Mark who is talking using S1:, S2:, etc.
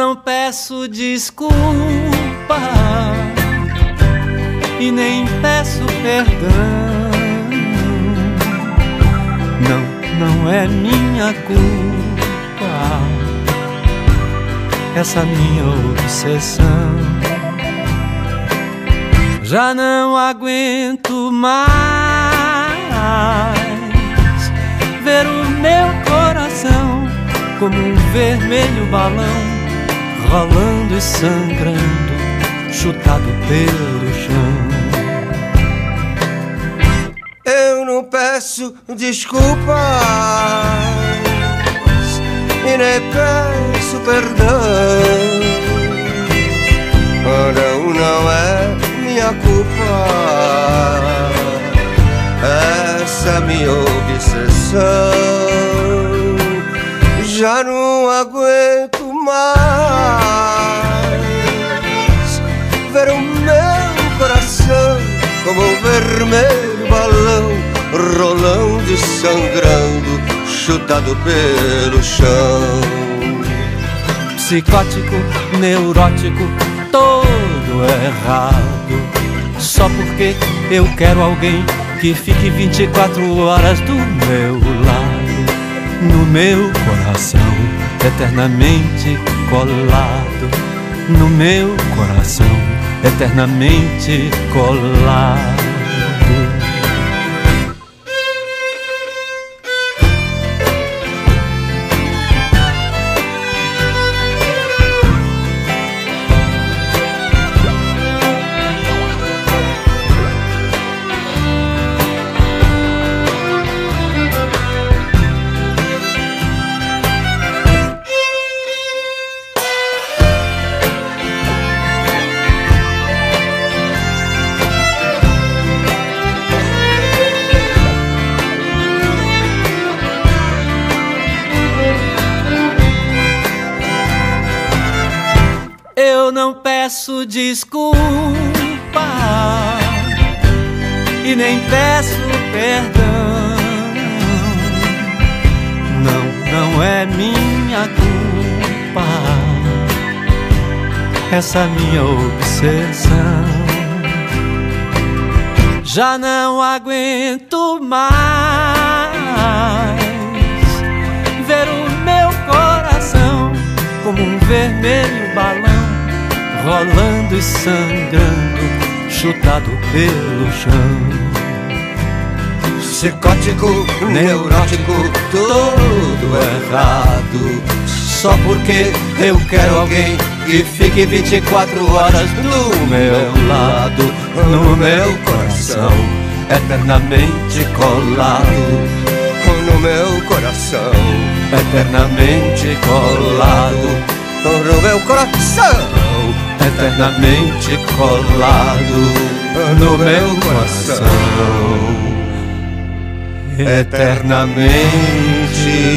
S1: não peço desculpa e nem peço perdão. Não é minha culpa essa minha obsessão. Já não aguento mais ver o meu coração como um vermelho balão, rolando e sangrando, chutado pelo chão.
S2: Eu não peço desculpas e nem peço perdão. Não é minha culpa essa minha obsessão. Já não aguento mais ver o meu coração como um vermelho balão, rolando e sangrando, chutado pelo chão.
S1: Psicótico, neurótico, todo errado, só porque eu quero alguém que fique 24 horas do meu lado, no meu coração, eternamente colado, no meu coração, eternamente colado. Eu não peço desculpa e nem peço perdão. Não é minha culpa essa minha obsessão. Já não aguento mais ver o meu coração como um vermelho balão, rolando e sangrando, chutado pelo chão.
S2: Psicótico, neurótico, tudo errado, só porque eu quero alguém que fique 24 horas do meu lado, no meu coração, eternamente colado, no meu coração, eternamente colado, no meu coração, eternamente colado, no meu coração, eternamente